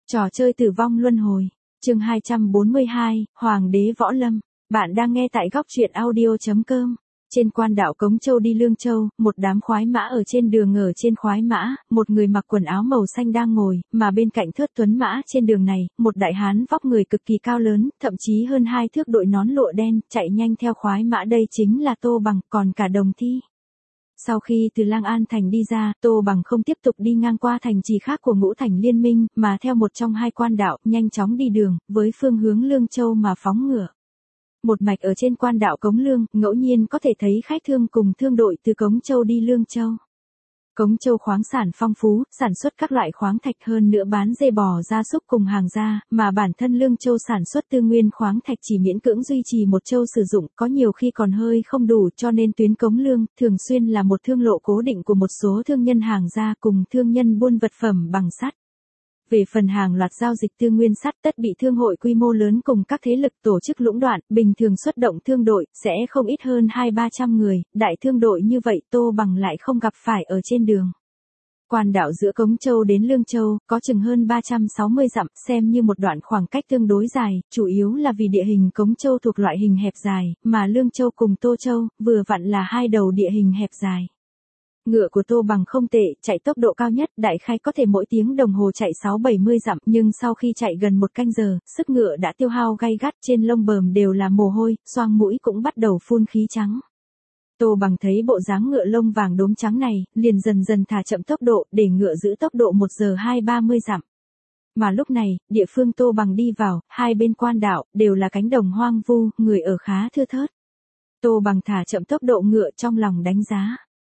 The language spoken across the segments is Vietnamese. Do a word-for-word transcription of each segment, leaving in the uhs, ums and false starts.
Trò chơi tử vong luân hồi. Chương hai trăm bốn mươi hai, Hoàng đế Võ Lâm. Bạn đang nghe tại góc truyện audio chấm com. Trên quan đảo Cống Châu đi Lương Châu, một đám khoái mã ở trên đường ở trên khoái mã, một người mặc quần áo màu xanh đang ngồi, mà bên cạnh thớt tuấn mã trên đường này, một đại hán vóc người cực kỳ cao lớn, thậm chí hơn hai thước đội nón lụa đen, chạy nhanh theo khoái mã đây chính là Tô Bằng, còn cả Đồng Thi. Sau khi từ Lang An thành đi ra, Tô Bằng không tiếp tục đi ngang qua thành trì khác của Ngũ Thành Liên Minh, mà theo một trong hai quan đạo, nhanh chóng đi đường, với phương hướng Lương Châu mà phóng ngựa. Một mạch ở trên quan đạo Cống Lương, ngẫu nhiên có thể thấy khách thương cùng thương đội từ Cống Châu đi Lương Châu. Cống Châu khoáng sản phong phú, sản xuất các loại khoáng thạch, hơn nữa bán dê bò gia súc cùng hàng gia, mà bản thân Lương Châu sản xuất tư nguyên khoáng thạch chỉ miễn cưỡng duy trì một châu sử dụng, có nhiều khi còn hơi không đủ, cho nên tuyến Cống Lương thường xuyên là một thương lộ cố định của một số thương nhân hàng gia cùng thương nhân buôn vật phẩm bằng sắt. Về phần hàng loạt giao dịch tư nguyên sắt tất bị thương hội quy mô lớn cùng các thế lực tổ chức lũng đoạn, bình thường xuất động thương đội, sẽ không ít hơn hai ba trăm người, đại thương đội như vậy Tô Bằng lại không gặp phải ở trên đường. Quan đảo giữa Cống Châu đến Lương Châu, có chừng hơn ba trăm sáu mươi dặm, xem như một đoạn khoảng cách tương đối dài, chủ yếu là vì địa hình Cống Châu thuộc loại hình hẹp dài, mà Lương Châu cùng Tô Châu, vừa vặn là hai đầu địa hình hẹp dài. Ngựa của Tô Bằng không tệ, chạy tốc độ cao nhất, đại khái có thể mỗi tiếng đồng hồ chạy sáu bảy mươi dặm, nhưng sau khi chạy gần một canh giờ, sức ngựa đã tiêu hao gay gắt, trên lông bờm đều là mồ hôi, xoang mũi cũng bắt đầu phun khí trắng. Tô Bằng thấy bộ dáng ngựa lông vàng đốm trắng này, liền dần dần thả chậm tốc độ, để ngựa giữ tốc độ một giờ hai ba mươi dặm. Mà lúc này, địa phương Tô Bằng đi vào, hai bên quan đảo, đều là cánh đồng hoang vu, người ở khá thưa thớt. Tô Bằng thả chậm tốc độ ngựa trong lòng đánh giá.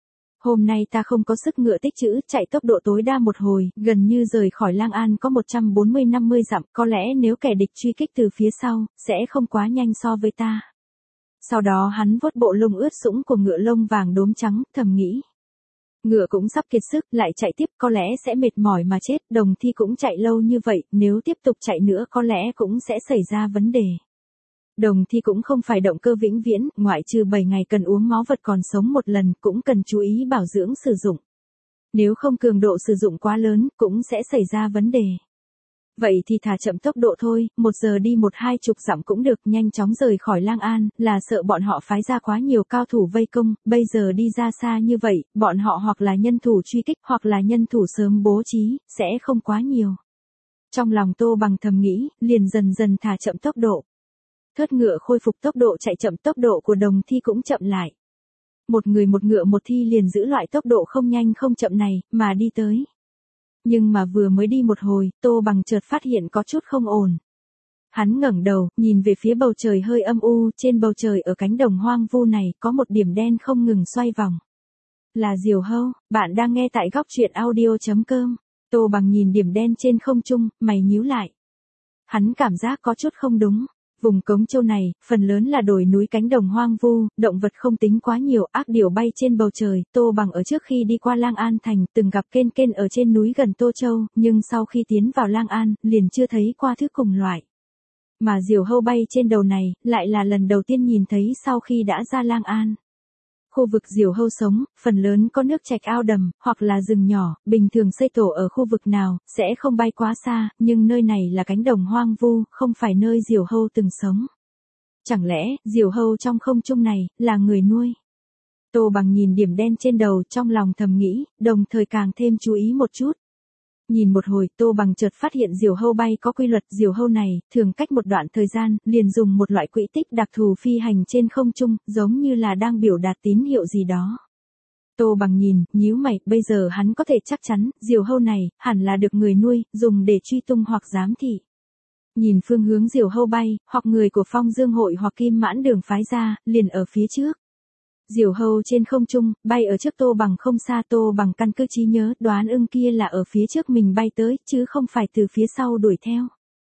Hôm nay ta không có sức ngựa tích trữ, chạy tốc độ tối đa một hồi, gần như rời khỏi Lang An có một trăm bốn mươi năm mươi dặm, có lẽ nếu kẻ địch truy kích từ phía sau, sẽ không quá nhanh so với ta. Sau đó hắn vuốt bộ lông ướt sũng của ngựa lông vàng đốm trắng, thầm nghĩ. Ngựa cũng sắp kiệt sức, lại chạy tiếp có lẽ sẽ mệt mỏi mà chết, Đồng Thi cũng chạy lâu như vậy, nếu tiếp tục chạy nữa có lẽ cũng sẽ xảy ra vấn đề. Đồng Thi cũng không phải động cơ vĩnh viễn, ngoại trừ bảy ngày cần uống máu vật còn sống một lần, cũng cần chú ý bảo dưỡng sử dụng. Nếu không cường độ sử dụng quá lớn, cũng sẽ xảy ra vấn đề. Vậy thì thả chậm tốc độ thôi, một giờ đi một hai chục dặm cũng được, nhanh chóng rời khỏi Lang An, là sợ bọn họ phái ra quá nhiều cao thủ vây công, bây giờ đi ra xa như vậy, bọn họ hoặc là nhân thủ truy kích, hoặc là nhân thủ sớm bố trí, sẽ không quá nhiều. Trong lòng Tô Bằng thầm nghĩ, liền dần dần thả chậm tốc độ. Thớt ngựa khôi phục tốc độ chạy chậm, tốc độ của Đồng Thi cũng chậm lại. Một người một ngựa một thi liền giữ loại tốc độ không nhanh không chậm này, mà đi tới. Nhưng mà vừa mới đi một hồi, Tô Bằng chợt phát hiện có chút không ổn. Hắn ngẩng đầu, nhìn về phía bầu trời hơi âm u, trên bầu trời ở cánh đồng hoang vu này, có một điểm đen không ngừng xoay vòng. Là diều hâu, bạn đang nghe tại góc truyện audio chấm com. Tô Bằng nhìn điểm đen trên không trung, mày nhíu lại. Hắn cảm giác có chút không đúng. Vùng Cống Châu này, phần lớn là đồi núi cánh đồng hoang vu, động vật không tính quá nhiều, ác điểu bay trên bầu trời. Tô Bằng ở trước khi đi qua Lang An thành, từng gặp kên kên ở trên núi gần Tô Châu, nhưng sau khi tiến vào Lang An, liền chưa thấy qua thứ cùng loại. Mà diều hâu bay trên đầu này, lại là lần đầu tiên nhìn thấy sau khi đã ra Lang An. Khu vực diều hâu sống, phần lớn có nước trạch ao đầm, hoặc là rừng nhỏ, bình thường xây tổ ở khu vực nào, sẽ không bay quá xa, nhưng nơi này là cánh đồng hoang vu, không phải nơi diều hâu từng sống. Chẳng lẽ, diều hâu trong không trung này, là người nuôi? Tô Bằng nhìn điểm đen trên đầu trong lòng thầm nghĩ, đồng thời càng thêm chú ý một chút. Nhìn một hồi, Tô Bằng chợt phát hiện diều hâu bay có quy luật, diều hâu này, thường cách một đoạn thời gian, liền dùng một loại quỹ tích đặc thù phi hành trên không trung, giống như là đang biểu đạt tín hiệu gì đó. Tô Bằng nhìn, nhíu mày, bây giờ hắn có thể chắc chắn, diều hâu này, hẳn là được người nuôi, dùng để truy tung hoặc giám thị. Nhìn phương hướng diều hâu bay, hoặc người của Phong Dương hội hoặc Kim Mãn Đường phái ra, liền ở phía trước. Diều hâu trên không trung, bay ở trước Tô Bằng không xa, Tô Bằng căn cứ trí nhớ, đoán ưng kia là ở phía trước mình bay tới, chứ không phải từ phía sau đuổi theo.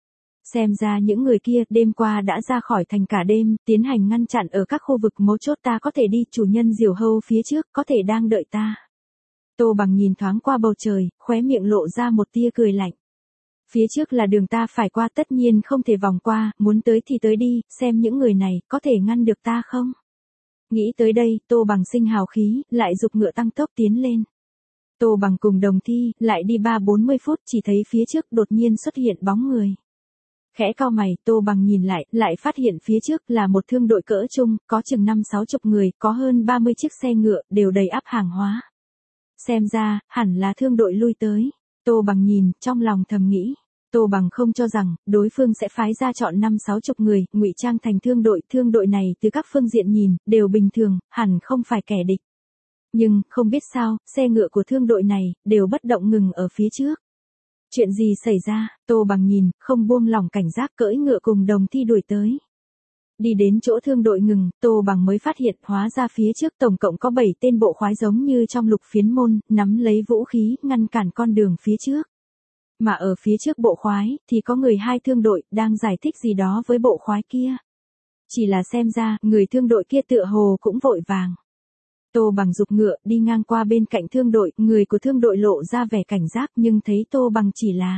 Xem ra những người kia, đêm qua đã ra khỏi thành cả đêm, tiến hành ngăn chặn ở các khu vực mấu chốt, ta có thể đi, chủ nhân diều hâu phía trước, có thể đang đợi ta. Tô Bằng nhìn thoáng qua bầu trời, khóe miệng lộ ra một tia cười lạnh. Phía trước là đường ta phải qua, tất nhiên không thể vòng qua, muốn tới thì tới đi, xem những người này, có thể ngăn được ta không? Nghĩ tới đây, Tô Bằng sinh hào khí, lại giục ngựa tăng tốc tiến lên. Tô Bằng cùng Đồng Thi, lại đi ba bốn mươi phút chỉ thấy phía trước đột nhiên xuất hiện bóng người. Khẽ cau mày, Tô Bằng nhìn lại, lại phát hiện phía trước là một thương đội cỡ trung, có chừng năm sáu chục người, có hơn ba mươi chiếc xe ngựa, đều đầy ắp hàng hóa. Xem ra, hẳn là thương đội lui tới. Tô Bằng nhìn, trong lòng thầm nghĩ. Tô Bằng không cho rằng, đối phương sẽ phái ra chọn năm sáu chục người, ngụy trang thành thương đội. Thương đội này từ các phương diện nhìn, đều bình thường, hẳn không phải kẻ địch. Nhưng, không biết sao, xe ngựa của thương đội này, đều bất động ngừng ở phía trước. Chuyện gì xảy ra, Tô Bằng nhìn, không buông lỏng cảnh giác cưỡi ngựa cùng Đồng Thi đuổi tới. Đi đến chỗ thương đội ngừng, Tô Bằng mới phát hiện hóa ra phía trước tổng cộng có bảy tên bộ khoái giống như trong Lục Phiến môn, nắm lấy vũ khí, ngăn cản con đường phía trước. Mà ở phía trước bộ khoái, thì có người hai thương đội, đang giải thích gì đó với bộ khoái kia. Chỉ là xem ra, người thương đội kia tựa hồ cũng vội vàng. Tô Bằng giục ngựa, đi ngang qua bên cạnh thương đội, người của thương đội lộ ra vẻ cảnh giác nhưng thấy Tô Bằng chỉ là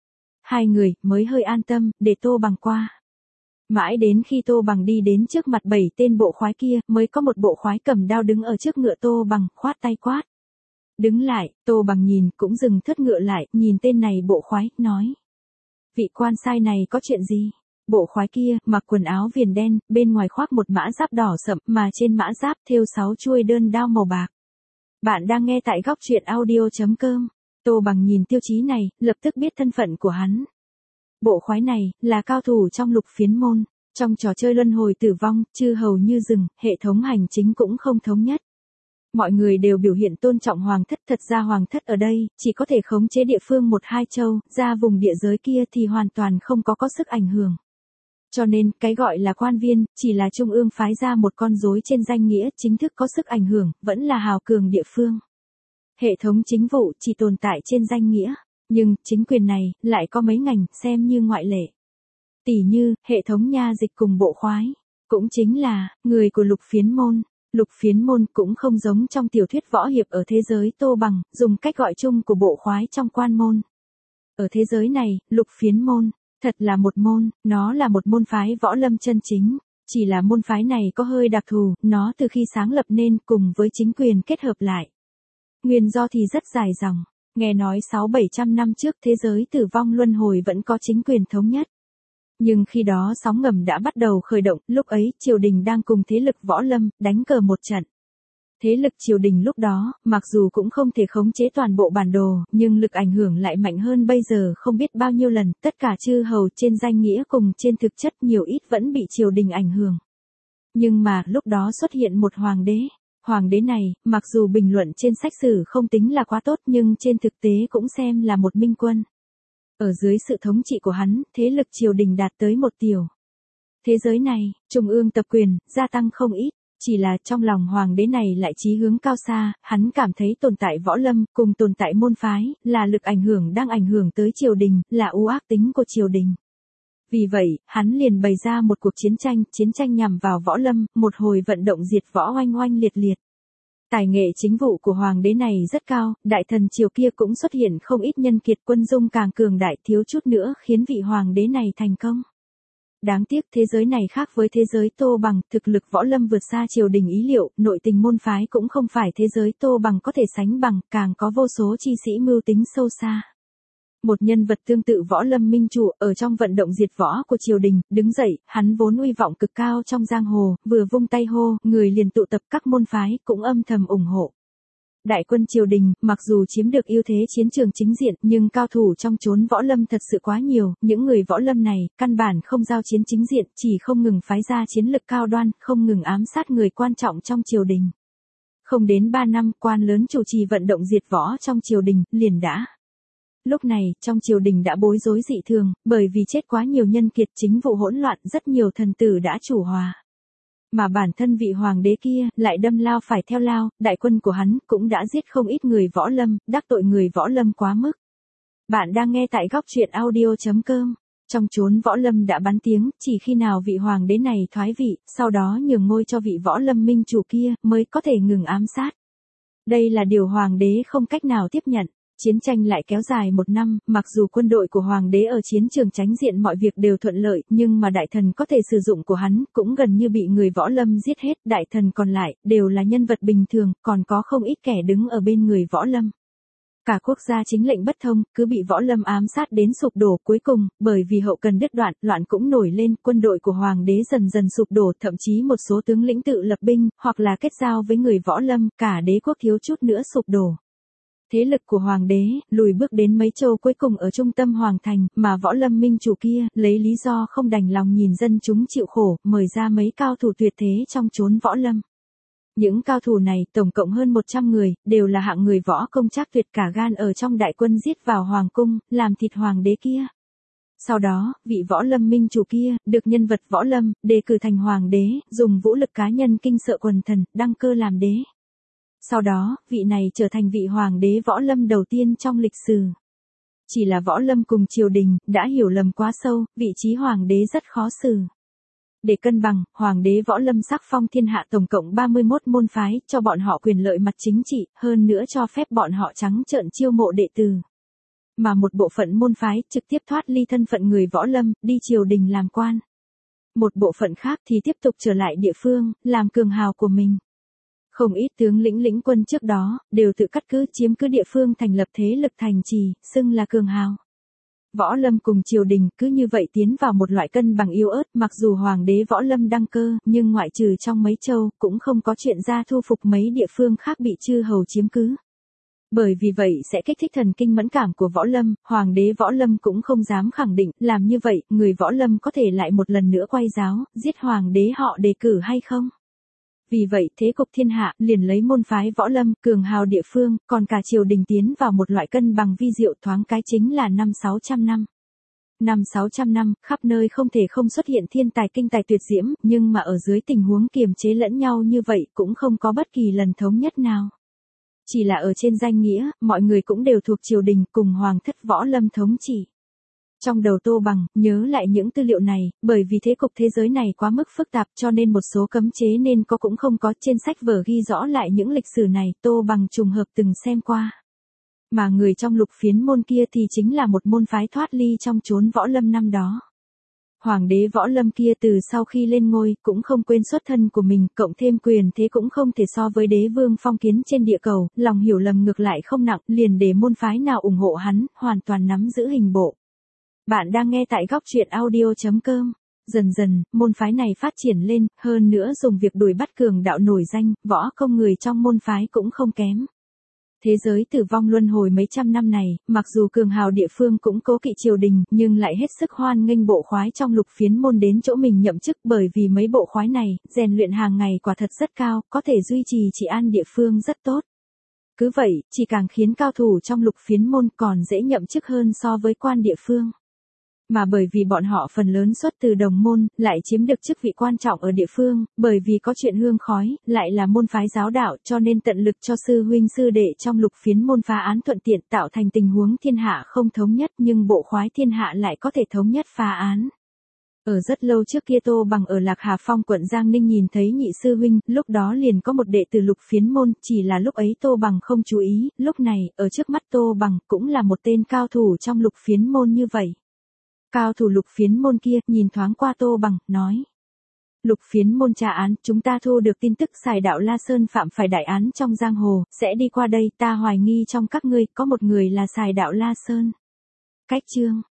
hai người, mới hơi an tâm, để Tô Bằng qua. Mãi đến khi Tô Bằng đi đến trước mặt bảy tên bộ khoái kia, mới có một bộ khoái cầm đao đứng ở trước ngựa Tô Bằng, khoát tay quát. Đứng lại, Tô Bằng nhìn, cũng dừng thớt ngựa lại, nhìn tên này bộ khoái, nói. Vị quan sai này có chuyện gì? Bộ khoái kia, mặc quần áo viền đen, bên ngoài khoác một mã giáp đỏ sậm, mà trên mã giáp thêu sáu chuôi đơn đao màu bạc. Bạn đang nghe tại góc truyện audio chấm com. Tô Bằng nhìn tiêu chí này, lập tức biết thân phận của hắn. Bộ khoái này, là cao thủ trong Lục Phiến môn. Trong trò chơi luân hồi tử vong, chư hầu như rừng, hệ thống hành chính cũng không thống nhất. Mọi người đều biểu hiện tôn trọng hoàng thất, thật ra hoàng thất ở đây, chỉ có thể khống chế địa phương một hai châu, ra vùng địa giới kia thì hoàn toàn không có có sức ảnh hưởng. Cho nên, cái gọi là quan viên, chỉ là trung ương phái ra một con rối trên danh nghĩa, chính thức có sức ảnh hưởng, vẫn là hào cường địa phương. Hệ thống chính vụ chỉ tồn tại trên danh nghĩa, nhưng, chính quyền này, lại có mấy ngành, xem như ngoại lệ. Tỷ như, hệ thống nha dịch cùng bộ khoái, cũng chính là, người của Lục Phiến môn. Lục Phiến môn cũng không giống trong tiểu thuyết võ hiệp ở thế giới Tô Bằng, dùng cách gọi chung của bộ khoái trong quan môn. Ở thế giới này, Lục Phiến môn, thật là một môn, nó là một môn phái võ lâm chân chính. Chỉ là môn phái này có hơi đặc thù, nó từ khi sáng lập nên cùng với chính quyền kết hợp lại. Nguyên do thì rất dài dòng, nghe nói sáu bảy trăm năm trước thế giới tử vong luân hồi vẫn có chính quyền thống nhất. Nhưng khi đó sóng ngầm đã bắt đầu khởi động, lúc ấy triều đình đang cùng thế lực võ lâm, đánh cờ một trận. Thế lực triều đình lúc đó, mặc dù cũng không thể khống chế toàn bộ bản đồ, nhưng lực ảnh hưởng lại mạnh hơn bây giờ không biết bao nhiêu lần, tất cả chư hầu trên danh nghĩa cùng trên thực chất nhiều ít vẫn bị triều đình ảnh hưởng. Nhưng mà, lúc đó xuất hiện một hoàng đế. Hoàng đế này, mặc dù bình luận trên sách sử không tính là quá tốt nhưng trên thực tế cũng xem là một minh quân. Ở dưới sự thống trị của hắn, thế lực triều đình đạt tới một tiểu. Thế giới này, trung ương tập quyền, gia tăng không ít, chỉ là trong lòng hoàng đế này lại chí hướng cao xa, hắn cảm thấy tồn tại võ lâm, cùng tồn tại môn phái, là lực ảnh hưởng đang ảnh hưởng tới triều đình, là u ác tính của triều đình. Vì vậy, hắn liền bày ra một cuộc chiến tranh, chiến tranh nhằm vào võ lâm, một hồi vận động diệt võ oanh oanh liệt liệt. Tài nghệ chính vụ của hoàng đế này rất cao, đại thần triều kia cũng xuất hiện không ít nhân kiệt, quân dung càng cường đại, thiếu chút nữa khiến vị hoàng đế này thành công. Đáng tiếc thế giới này khác với thế giới Tô Bằng, thực lực võ lâm vượt xa triều đình ý liệu, nội tình môn phái cũng không phải thế giới Tô Bằng có thể sánh bằng, càng có vô số chi sĩ mưu tính sâu xa. Một nhân vật tương tự võ lâm minh chủ, ở trong vận động diệt võ của triều đình, đứng dậy, hắn vốn uy vọng cực cao trong giang hồ, vừa vung tay hô, người liền tụ tập các môn phái, cũng âm thầm ủng hộ. Đại quân triều đình, mặc dù chiếm được ưu thế chiến trường chính diện, nhưng cao thủ trong chốn võ lâm thật sự quá nhiều, những người võ lâm này, căn bản không giao chiến chính diện, chỉ không ngừng phái ra chiến lực cao đoan, không ngừng ám sát người quan trọng trong triều đình. Không đến ba năm, quan lớn chủ trì vận động diệt võ trong triều đình, liền đã. Lúc này, trong triều đình đã bối rối dị thường, bởi vì chết quá nhiều nhân kiệt, chính vụ hỗn loạn, rất nhiều thần tử đã chủ hòa. Mà bản thân vị hoàng đế kia, lại đâm lao phải theo lao, đại quân của hắn, cũng đã giết không ít người võ lâm, đắc tội người võ lâm quá mức. Bạn đang nghe tại góc truyện audio chấm com. Trong chốn võ lâm đã bắn tiếng, chỉ khi nào vị hoàng đế này thoái vị, sau đó nhường ngôi cho vị võ lâm minh chủ kia, mới có thể ngừng ám sát. Đây là điều hoàng đế không cách nào tiếp nhận. Chiến tranh lại kéo dài một năm, mặc dù quân đội của hoàng đế ở chiến trường tránh diện mọi việc đều thuận lợi, nhưng mà đại thần có thể sử dụng của hắn, cũng gần như bị người võ lâm giết hết, đại thần còn lại, đều là nhân vật bình thường, còn có không ít kẻ đứng ở bên người võ lâm. Cả quốc gia chính lệnh bất thông, cứ bị Võ Lâm ám sát đến sụp đổ. Cuối cùng, bởi vì hậu cần đứt đoạn, loạn cũng nổi lên, quân đội của Hoàng đế dần dần sụp đổ, thậm chí một số tướng lĩnh tự lập binh, hoặc là kết giao với người Võ Lâm, cả đế quốc thiếu chút nữa sụp đổ. Thế lực của Hoàng đế, lùi bước đến mấy châu cuối cùng ở trung tâm Hoàng thành, mà Võ Lâm minh chủ kia, lấy lý do không đành lòng nhìn dân chúng chịu khổ, mời ra mấy cao thủ tuyệt thế trong chốn Võ Lâm. Những cao thủ này, tổng cộng hơn một trăm người, đều là hạng người võ công trác tuyệt, cả gan ở trong đại quân giết vào hoàng cung, làm thịt hoàng đế kia. Sau đó, vị Võ Lâm minh chủ kia, được nhân vật Võ Lâm, đề cử thành hoàng đế, dùng vũ lực cá nhân kinh sợ quần thần, đăng cơ làm đế. Sau đó, vị này trở thành vị hoàng đế Võ Lâm đầu tiên trong lịch sử. Chỉ là Võ Lâm cùng triều đình, đã hiểu lầm quá sâu, vị trí hoàng đế rất khó xử. Để cân bằng, Hoàng đế Võ Lâm sắc phong thiên hạ tổng cộng ba mươi mốt môn phái, cho bọn họ quyền lợi mặt chính trị, hơn nữa cho phép bọn họ trắng trợn chiêu mộ đệ tử. Mà một bộ phận môn phái trực tiếp thoát ly thân phận người Võ Lâm, đi triều đình làm quan. Một bộ phận khác thì tiếp tục trở lại địa phương, làm cường hào của mình. Không ít tướng lĩnh lĩnh quân trước đó, đều tự cắt cứ chiếm cứ địa phương thành lập thế lực thành trì, xưng là cường hào. Võ Lâm cùng triều đình cứ như vậy tiến vào một loại cân bằng yếu ớt, mặc dù Hoàng đế Võ Lâm đăng cơ, nhưng ngoại trừ trong mấy châu, cũng không có chuyện ra thu phục mấy địa phương khác bị chư hầu chiếm cứ. Bởi vì vậy sẽ kích thích thần kinh mẫn cảm của Võ Lâm, Hoàng đế Võ Lâm cũng không dám khẳng định, làm như vậy, người Võ Lâm có thể lại một lần nữa quay giáo, giết Hoàng đế họ đề cử hay không? Vì vậy, thế cục thiên hạ, liền lấy môn phái Võ Lâm, cường hào địa phương, còn cả triều đình tiến vào một loại cân bằng vi diệu, thoáng cái chính là năm sáu trăm năm. Năm sáu trăm năm, khắp nơi không thể không xuất hiện thiên tài kinh tài tuyệt diễm, nhưng mà ở dưới tình huống kiềm chế lẫn nhau như vậy cũng không có bất kỳ lần thống nhất nào. Chỉ là ở trên danh nghĩa, mọi người cũng đều thuộc triều đình cùng Hoàng thất Võ Lâm thống trị. Trong đầu Tô Bằng, nhớ lại những tư liệu này, bởi vì thế cục thế giới này quá mức phức tạp cho nên một số cấm chế nên có cũng không có, trên sách vở ghi rõ lại những lịch sử này, Tô Bằng trùng hợp từng xem qua. Mà người trong Lục Phiến môn kia thì chính là một môn phái thoát ly trong chốn Võ Lâm năm đó. Hoàng đế Võ Lâm kia từ sau khi lên ngôi, cũng không quên xuất thân của mình, cộng thêm quyền thế cũng không thể so với đế vương phong kiến trên địa cầu, lòng hiểu lầm ngược lại không nặng, liền để môn phái nào ủng hộ hắn, hoàn toàn nắm giữ hình bộ. Bạn đang nghe tại góc truyện audio chấm com. Dần dần, môn phái này phát triển lên, hơn nữa dùng việc đuổi bắt cường đạo nổi danh, võ công người trong môn phái cũng không kém. Thế giới tử vong luân hồi mấy trăm năm này, mặc dù cường hào địa phương cũng cố kỵ triều đình, nhưng lại hết sức hoan nghênh bộ khoái trong Lục Phiến môn đến chỗ mình nhậm chức, bởi vì mấy bộ khoái này, rèn luyện hàng ngày quả thật rất cao, có thể duy trì trị an địa phương rất tốt. Cứ vậy, chỉ càng khiến cao thủ trong Lục Phiến môn còn dễ nhậm chức hơn so với quan địa phương. Mà bởi vì bọn họ phần lớn xuất từ đồng môn, lại chiếm được chức vị quan trọng ở địa phương, bởi vì có chuyện hương khói, lại là môn phái giáo đạo cho nên tận lực cho sư huynh sư đệ trong Lục Phiến môn phá án thuận tiện, tạo thành tình huống thiên hạ không thống nhất, nhưng bộ khoái thiên hạ lại có thể thống nhất phá án. Ở rất lâu trước kia Tô Bằng ở Lạc Hà Phong quận Giang Ninh nhìn thấy nhị sư huynh, lúc đó liền có một đệ tử Lục Phiến môn, chỉ là lúc ấy Tô Bằng không chú ý, lúc này, ở trước mắt Tô Bằng, cũng là một tên cao thủ trong Lục Phiến môn như vậy. Cao thủ Lục Phiến môn kia, nhìn thoáng qua Tô Bằng, nói. Lục Phiến môn tra án, chúng ta thu được tin tức Sài Đạo La Sơn phạm phải đại án trong giang hồ, sẽ đi qua đây, ta hoài nghi trong các ngươi, có một người là Sài Đạo La Sơn. Cách chương.